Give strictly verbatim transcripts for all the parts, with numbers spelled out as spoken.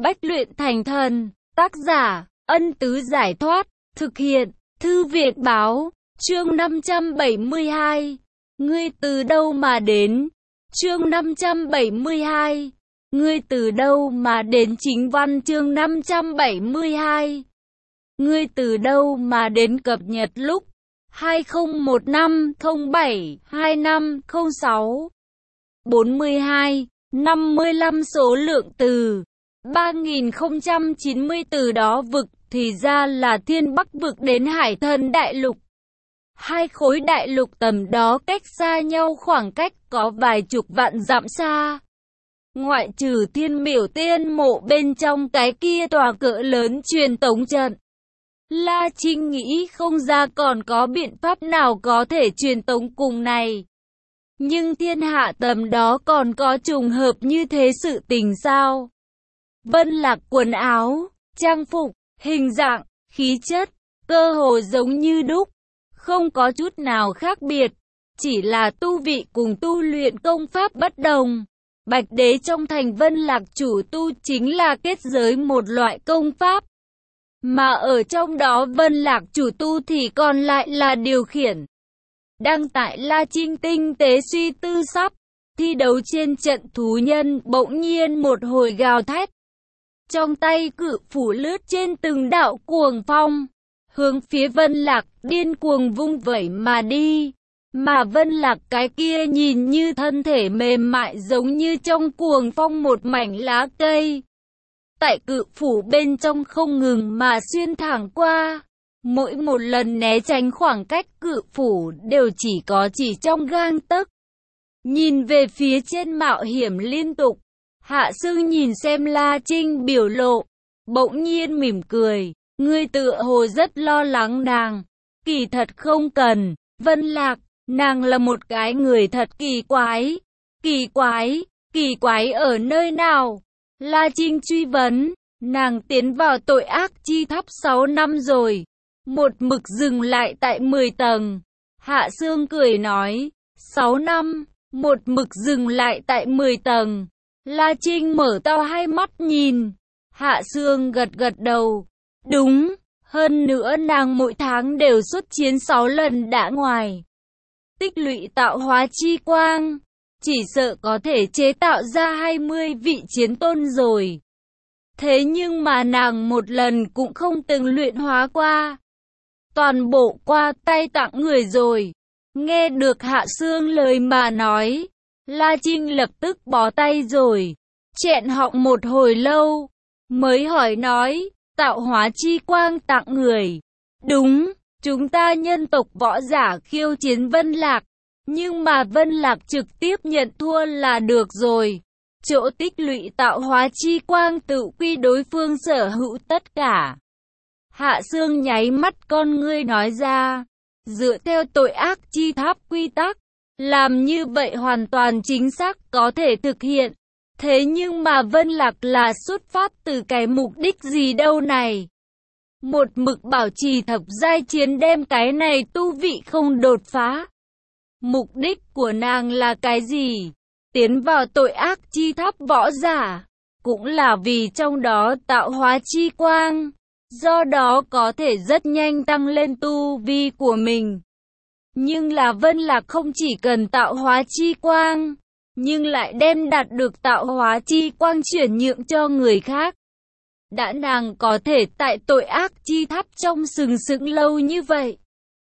Bách luyện thành thần. Tác giả, Ân Tứ Giải Thoát. Thực hiện, Thư Viện Báo. Chương năm trăm bảy mươi hai. Ngươi từ đâu mà đến? Chương năm trăm bảy mươi hai. Ngươi từ đâu mà đến? Chính văn chương năm trăm bảy mươi hai. Ngươi từ đâu mà đến? Cập nhật lúc hai không một năm không bảy hai năm không sáu. bốn mươi hai, năm mươi lăm số lượng từ ba nghìn không trăm chín mươi từ đó vực, thì ra là Thiên Bắc vực đến Hải Thần đại lục. Hai khối đại lục tầm đó cách xa nhau khoảng cách có vài chục vạn dặm xa. Ngoại trừ Thiên Miểu Tiên mộ bên trong cái kia tòa cỡ lớn truyền tống trận, La Trinh nghĩ không ra còn có biện pháp nào có thể truyền tống cùng này. Nhưng thiên hạ tầm đó còn có trùng hợp như thế sự tình sao? Vân Lạc quần áo, trang phục, hình dạng, khí chất, cơ hồ giống như đúc, không có chút nào khác biệt, chỉ là tu vị cùng tu luyện công pháp bất đồng. Bạch đế trong thành Vân Lạc chủ tu chính là kết giới một loại công pháp, mà ở trong đó Vân Lạc chủ tu thì còn lại là điều khiển. Đang tại La Trinh tinh tế suy tư sắp thi đấu trên trận thú nhân, bỗng nhiên một hồi gào thét. Trong tay cự phủ lướt trên từng đạo cuồng phong, hướng phía Vân Lạc điên cuồng vung vẩy mà đi. Mà Vân Lạc cái kia nhìn như thân thể mềm mại giống như trong cuồng phong một mảnh lá cây. Tại cự phủ bên trong không ngừng mà xuyên thẳng qua. Mỗi một lần né tránh khoảng cách cự phủ đều chỉ có chỉ trong gang tấc. Nhìn về phía trên mạo hiểm liên tục. Hạ Sương nhìn xem La Trinh biểu lộ, bỗng nhiên mỉm cười. Ngươi tựa hồ rất lo lắng nàng. Kỳ thật không cần, Vân Lạc, nàng là một cái người thật kỳ quái. Kỳ quái, kỳ quái ở nơi nào? La Trinh truy vấn. Nàng tiến vào tội ác chi tháp sáu năm rồi, một mực dừng lại tại mười tầng. Hạ Sương cười nói, sáu năm, một mực dừng lại tại mười tầng. La Trinh mở to hai mắt nhìn. Hạ Sương gật gật đầu. Đúng, hơn nữa nàng mỗi tháng đều xuất chiến sáu lần đã ngoài. Tích lũy tạo hóa chi quang, chỉ sợ có thể chế tạo ra hai mươi vị chiến tôn rồi. Thế nhưng mà nàng một lần cũng không từng luyện hóa qua. Toàn bộ qua tay tặng người rồi. Nghe được Hạ Sương lời mà nói, La Trinh lập tức bó tay rồi. Chẹn họng một hồi lâu, mới hỏi nói, tạo hóa chi quang tặng người. Đúng, chúng ta nhân tộc võ giả khiêu chiến Vân Lạc. Nhưng mà Vân Lạc trực tiếp nhận thua là được rồi. Chỗ tích lũy tạo hóa chi quang tự quy đối phương sở hữu tất cả. Hạ Sương nháy mắt con ngươi nói ra. Dựa theo tội ác chi tháp quy tắc, làm như vậy hoàn toàn chính xác có thể thực hiện. Thế nhưng mà Vân Lạc là xuất phát từ cái mục đích gì đâu này? Một mực bảo trì thập giai chiến đem cái này tu vị không đột phá. Mục đích của nàng là cái gì? Tiến vào tội ác chi tháp võ giả, cũng là vì trong đó tạo hóa chi quang, do đó có thể rất nhanh tăng lên tu vi của mình. Nhưng là Vân Lạc không chỉ cần tạo hóa chi quang, nhưng lại đem đạt được tạo hóa chi quang chuyển nhượng cho người khác. Đã nàng có thể tại tội ác chi tháp trong sừng sững lâu như vậy,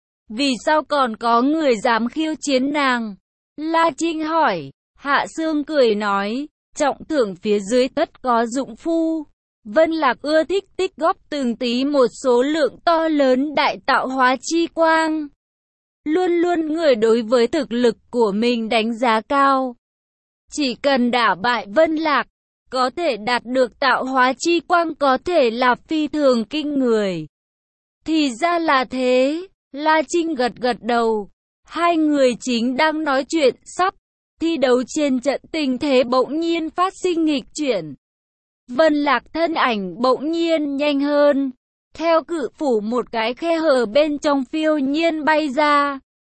vì sao còn có người dám khiêu chiến nàng? La Trinh hỏi. Hạ Sương cười nói, trọng thưởng phía dưới tất có dụng phu. Vân Lạc ưa thích tích góp từng tí một số lượng to lớn đại tạo hóa chi quang. Luôn luôn người đối với thực lực của mình đánh giá cao. Chỉ cần đả bại Vân Lạc, có thể đạt được tạo hóa chi quang có thể là phi thường kinh người. Thì ra là thế, La Trinh gật gật đầu. Hai người chính đang nói chuyện sắp thi đấu trên trận, tình thế bỗng nhiên phát sinh nghịch chuyển. Vân Lạc thân ảnh bỗng nhiên nhanh hơn, theo cự phủ một cái khe hở bên trong phiêu nhiên bay ra.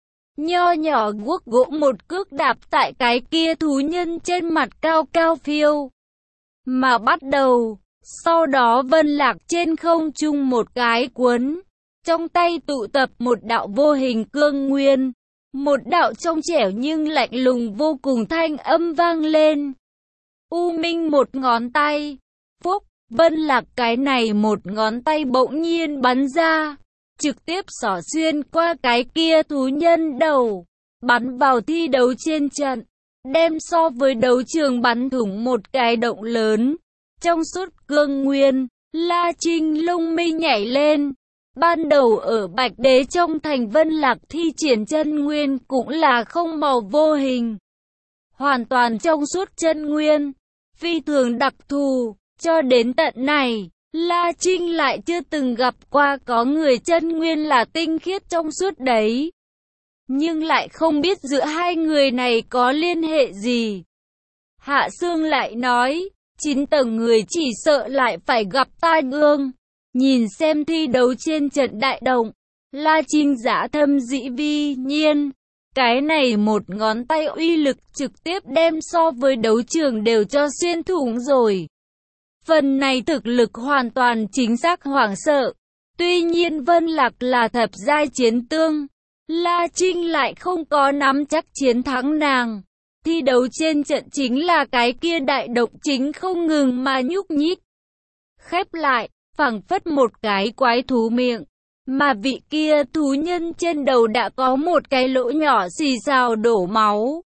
Nho nhỏ guốc gỗ một cước đạp tại cái kia thú nhân trên mặt cao cao phiêu. Mà bắt đầu, Sau đó Vân Lạc trên không trung một cái cuốn, trong tay tụ tập một đạo vô hình cương nguyên. Một đạo trong trẻo nhưng lạnh lùng vô cùng thanh âm vang lên. U minh một ngón tay. Phúc, Vân Lạc cái này một ngón tay bỗng nhiên bắn ra, trực tiếp xỏ xuyên qua cái kia thú nhân đầu, bắn vào thi đấu trên trận, đem so với đấu trường bắn thủng một cái động lớn. Trong suốt cương nguyên, La Trinh lông mi nhảy lên. Ban đầu ở Bạch Đế trong thành Vân Lạc thi triển chân nguyên cũng là không màu vô hình, hoàn toàn trong suốt chân nguyên, phi thường đặc thù. Cho đến tận này, La Trinh lại chưa từng gặp qua có người chân nguyên là tinh khiết trong suốt đấy. Nhưng lại không biết giữa hai người này có liên hệ gì. Hạ Sương lại nói, chín tầng người chỉ sợ lại phải gặp tai ương. Nhìn xem thi đấu trên trận đại động, La Trinh dã thâm dĩ vi nhiên. Cái này một ngón tay uy lực trực tiếp đem so với đấu trường đều cho xuyên thủng rồi. Phần này thực lực hoàn toàn chính xác hoảng sợ. Tuy nhiên Vân Lạc là thập giai chiến tương, La Trinh lại không có nắm chắc chiến thắng nàng. Thi đấu trên trận chính là cái kia đại động chính không ngừng mà nhúc nhích, khép lại, phảng phất một cái quái thú miệng. Mà vị kia thú nhân trên đầu đã có một cái lỗ nhỏ xì xào đổ máu.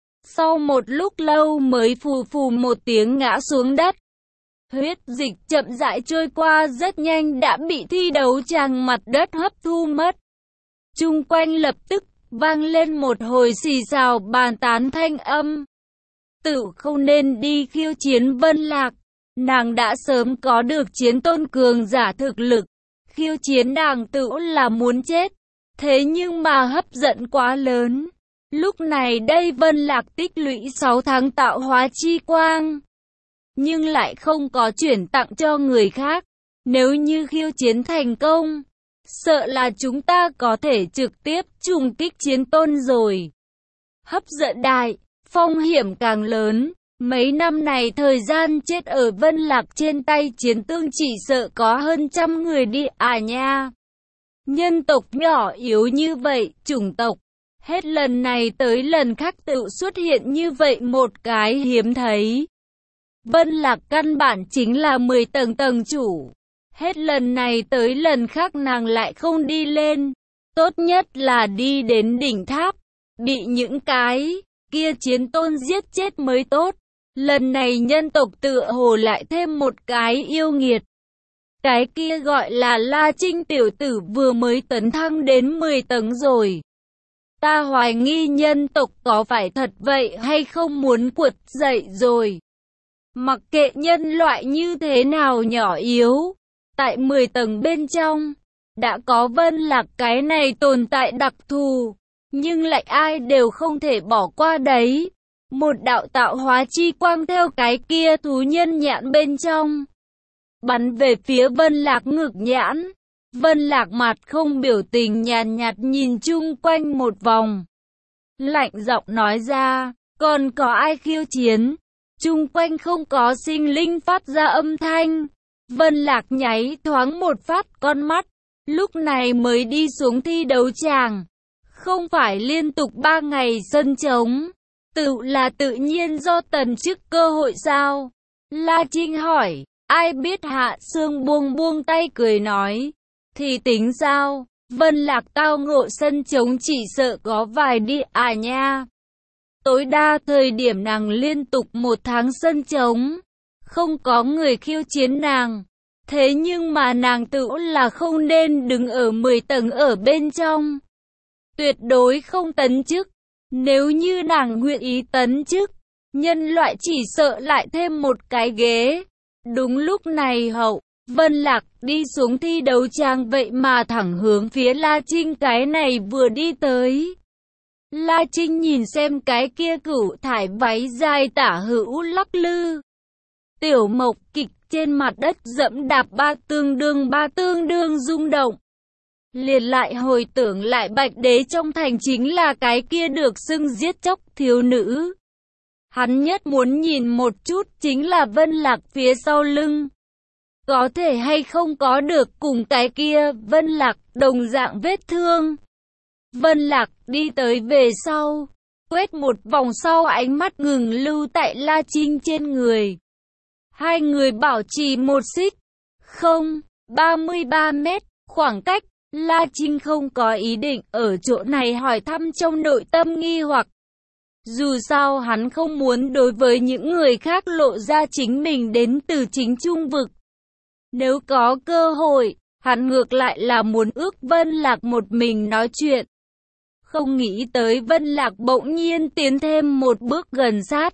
Sau một lúc lâu mới phù phù một tiếng ngã xuống đất. Huyết dịch chậm rãi trôi qua rất nhanh đã bị thi đấu tràng mặt đất hấp thu mất. Chung quanh lập tức vang lên một hồi xì xào bàn tán thanh âm. Tự không nên đi khiêu chiến Vân Lạc. Nàng đã sớm có được chiến tôn cường giả thực lực. Khiêu chiến nàng tự là muốn chết. Thế nhưng mà hấp dẫn quá lớn. Lúc này đây Vân Lạc tích lũy sáu tháng tạo hóa chi quang, nhưng lại không có chuyển tặng cho người khác. Nếu như khiêu chiến thành công, sợ là chúng ta có thể trực tiếp trùng kích chiến tôn rồi. Hấp dẫn đại, phong hiểm càng lớn. Mấy năm này thời gian chết ở Vân Lạc trên tay chiến tương chỉ sợ có hơn trăm người đi à nha. Nhân tộc nhỏ yếu như vậy, chủng tộc, hết lần này tới lần khác tự xuất hiện như vậy một cái hiếm thấy. Vân Lạc căn bản chính là mười tầng tầng chủ. Hết lần này tới lần khác nàng lại không đi lên. Tốt nhất là đi đến đỉnh tháp, bị những cái kia chiến tôn giết chết mới tốt. Lần này nhân tộc tựa hồ lại thêm một cái yêu nghiệt. Cái kia gọi là La Trinh tiểu tử vừa mới tấn thăng đến mười tầng rồi. Ta hoài nghi nhân tộc có phải thật vậy hay không muốn cuột dậy rồi. Mặc kệ nhân loại như thế nào nhỏ yếu, tại mười tầng bên trong, đã có Vân Lạc cái này tồn tại đặc thù, nhưng lại ai đều không thể bỏ qua đấy. Một đạo tạo hóa chi quang theo cái kia thú nhân nhãn bên trong, bắn về phía Vân Lạc ngực nhãn. Vân Lạc mặt không biểu tình nhàn nhạt nhìn chung quanh một vòng. Lạnh giọng nói ra, còn có ai khiêu chiến? Chung quanh không có sinh linh phát ra âm thanh. Vân Lạc nháy thoáng một phát con mắt, lúc này mới đi xuống thi đấu tràng. Không phải liên tục ba ngày sân trống, tự là tự nhiên do tần chức cơ hội sao? La Trinh hỏi, ai biết. Hạ Sương buông buông tay cười nói, thì tính sao? Vân Lạc tao ngộ sân trống chỉ sợ có vài đi à nha. Tối đa thời điểm nàng liên tục một tháng sân trống, không có người khiêu chiến nàng. Thế nhưng mà nàng tự là không nên đứng ở mười tầng ở bên trong. Tuyệt đối không tấn chức. Nếu như nàng nguyện ý tấn chức, nhân loại chỉ sợ lại thêm một cái ghế. Đúng lúc này hậu, Vân Lạc đi xuống thi đấu trang vậy mà thẳng hướng phía La Trinh cái này vừa đi tới. La Trinh nhìn xem cái kia cửu thải váy dài tả hữu lắc lư. Tiểu mộc kịch trên mặt đất dẫm đạp ba tương đương ba tương đương rung động. Liền lại hồi tưởng lại Bạch Đế trong thành chính là cái kia được xưng giết chóc thiếu nữ. Hắn nhất muốn nhìn một chút chính là Vân Lạc phía sau lưng. có thể hay không có được cùng cái kia Vân Lạc đồng dạng vết thương. Vân Lạc đi tới về sau, quét một vòng sau ánh mắt ngừng lưu tại La Trinh trên người. Hai người bảo trì một xích, không, ba mươi ba mét, khoảng cách. La Trinh không có ý định ở chỗ này hỏi thăm trong nội tâm nghi hoặc. Dù sao hắn không muốn đối với những người khác lộ ra chính mình đến từ chính trung vực. Nếu có cơ hội, hắn ngược lại là muốn ước Vân Lạc một mình nói chuyện. Không nghĩ tới Vân Lạc bỗng nhiên tiến thêm một bước gần sát.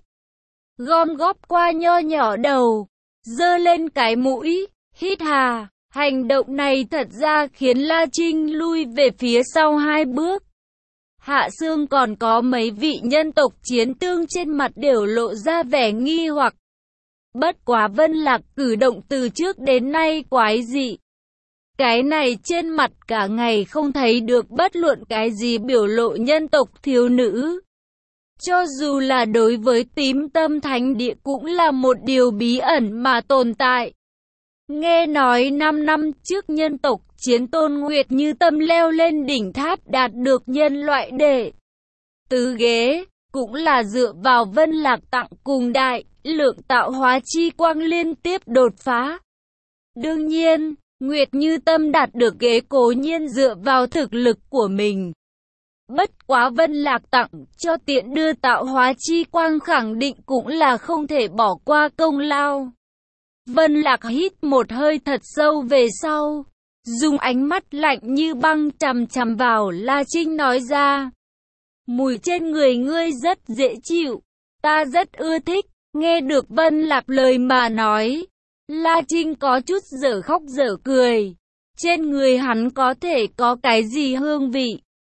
Gom góp qua nho nhỏ đầu, giơ lên cái mũi, hít hà. Hành động này thật ra khiến La Trinh lui về phía sau hai bước. Hạ Sương còn có mấy vị nhân tộc chiến tương trên mặt đều lộ ra vẻ nghi hoặc. Bất quá Vân Lạc cử động từ trước đến nay quái dị. Cái này trên mặt cả ngày không thấy được bất luận cái gì biểu lộ nhân tộc thiếu nữ. Cho dù là đối với Tím Tâm Thánh Địa cũng là một điều bí ẩn mà tồn tại. Nghe nói năm năm trước nhân tộc chiến tôn Nguyệt Như Tâm leo lên đỉnh tháp đạt được nhân loại đệ tứ ghế, cũng là dựa vào Vân Lạc tặng cùng đại lượng tạo hóa chi quang liên tiếp đột phá. Đương nhiên, Nguyệt Như Tâm đạt được ghế cố nhiên dựa vào thực lực của mình. Bất quá Vân Lạc tặng cho tiện đưa tạo hóa chi quang khẳng định cũng là không thể bỏ qua công lao. Vân Lạc hít một hơi thật sâu về sau, dùng ánh mắt lạnh như băng chằm chằm vào La Trinh nói ra. Mùi trên người ngươi rất dễ chịu, ta rất ưa thích. Nghe được Vân Lạc lời mà nói, La Trinh có chút dở khóc dở cười. Trên người hắn có thể có cái gì hương vị?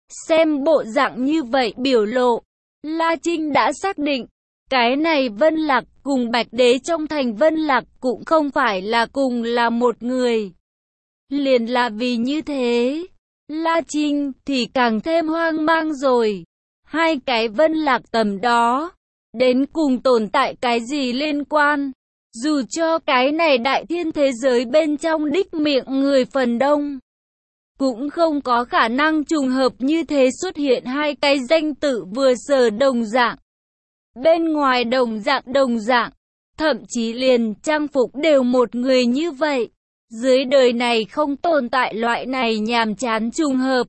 Xem bộ dạng như vậy biểu lộ, La Trinh đã xác định. Cái này Vân Lạc cùng Bạch Đế trong thành Vân Lạc cũng không phải là cùng là một người. Liền là vì như thế, La Trinh thì càng thêm hoang mang rồi. Hai cái Vân Lạc tầm đó, đến cùng tồn tại cái gì liên quan? Dù cho cái này đại thiên thế giới bên trong đích miệng người phần đông, cũng không có khả năng trùng hợp như thế xuất hiện hai cái danh tự vừa sở đồng dạng. Bên ngoài đồng dạng đồng dạng, thậm chí liền trang phục đều một người như vậy. Dưới đời này không tồn tại loại này nhàm chán trùng hợp.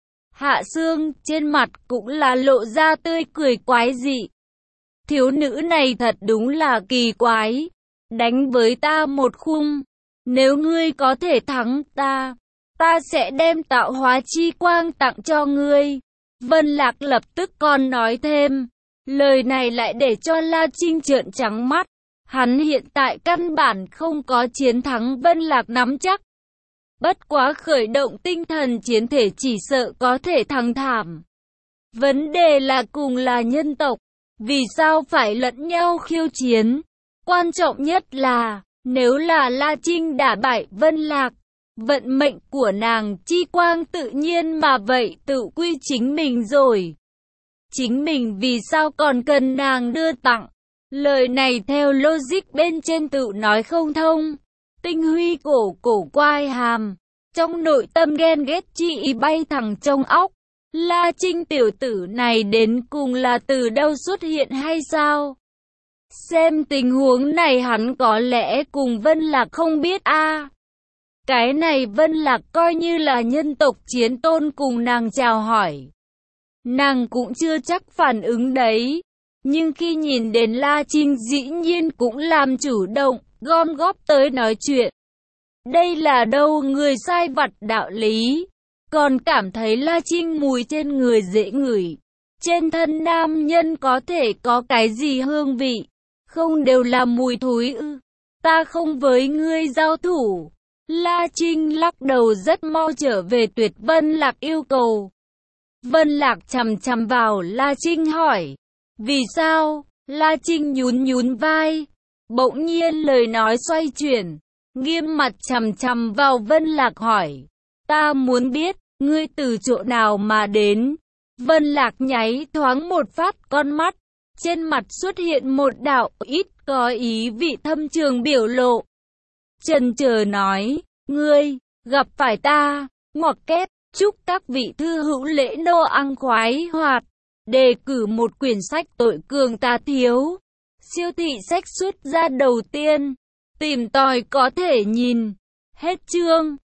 Hạ Sương trên mặt cũng là lộ ra tươi cười quái dị. Thiếu nữ này thật đúng là kỳ quái. Đánh với ta một khung. Nếu ngươi có thể thắng ta, ta sẽ đem tạo hóa chi quang tặng cho ngươi. Vân Lạc lập tức còn nói thêm. Lời này lại để cho La Trinh trợn trắng mắt. Hắn hiện tại căn bản không có chiến thắng Vân Lạc nắm chắc. Bất quá khởi động tinh thần chiến thể chỉ sợ có thể thắng thảm. Vấn đề là cùng là nhân tộc, vì sao phải lẫn nhau khiêu chiến? Quan trọng nhất là, nếu là La Trinh đả bại Vân Lạc, vận mệnh của nàng chi quang tự nhiên mà vậy tự quy chính mình rồi. Chính mình vì sao còn cần nàng đưa tặng? Lời này theo logic bên trên tự nói không thông. Tinh Huy cổ cổ quai hàm, trong nội tâm ghen ghét chi ý bay thẳng trong óc. La Trinh tiểu tử này đến cùng là từ đâu xuất hiện hay sao? Xem tình huống này hắn có lẽ cùng Vân Lạc không biết a. À. Cái này Vân Lạc coi như là nhân tộc chiến tôn cùng nàng chào hỏi. Nàng cũng chưa chắc phản ứng đấy. Nhưng khi nhìn đến La Trinh dĩ nhiên cũng làm chủ động, gom góp tới nói chuyện. Đây là đâu người sai vặt đạo lý. Còn cảm thấy La Trinh mùi trên người dễ ngửi. Trên thân nam nhân có thể có cái gì hương vị. Không đều là mùi thối ư. Ta không với ngươi giao thủ. La Trinh lắc đầu rất mau trở về tuyệt Vân Lạc yêu cầu. Vân Lạc chằm chằm vào La Trinh hỏi. Vì sao? La Trinh nhún nhún vai. Bỗng nhiên lời nói xoay chuyển. Nghiêm mặt chằm chằm vào Vân Lạc hỏi. Ta muốn biết, ngươi từ chỗ nào mà đến? Vân Lạc nháy thoáng một phát con mắt. Trên mặt xuất hiện một đạo ít có ý vị thâm trường biểu lộ. chần chờ nói, ngươi, gặp phải ta, ngoặc kép, chúc các vị thư hữu lễ nô ăn khoái hoạt, đề cử một quyển sách tội cường tà thiếu. Siêu thị sách xuất ra đầu tiên, tìm tòi có thể nhìn. Hết chương.